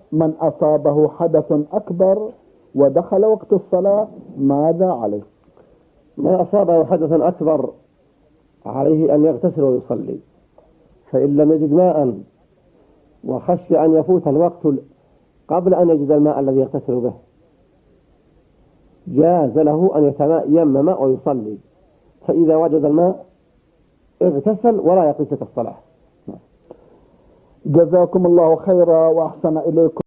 من أصابه حدث أكبر ودخل وقت الصلاة ماذا عليه؟ من أصابه حدث أكبر عليه أن يغتسل ويصلي، فإن لم يجد ماء وخشي أن يفوت الوقت قبل أن يجد الماء الذي يغتسل به جاز له أن يتيمم ويصلي، فإذا وجد الماء اغتسل ولا يقضي الصلاة. جزاكم الله خيرا وأحسن إليكم.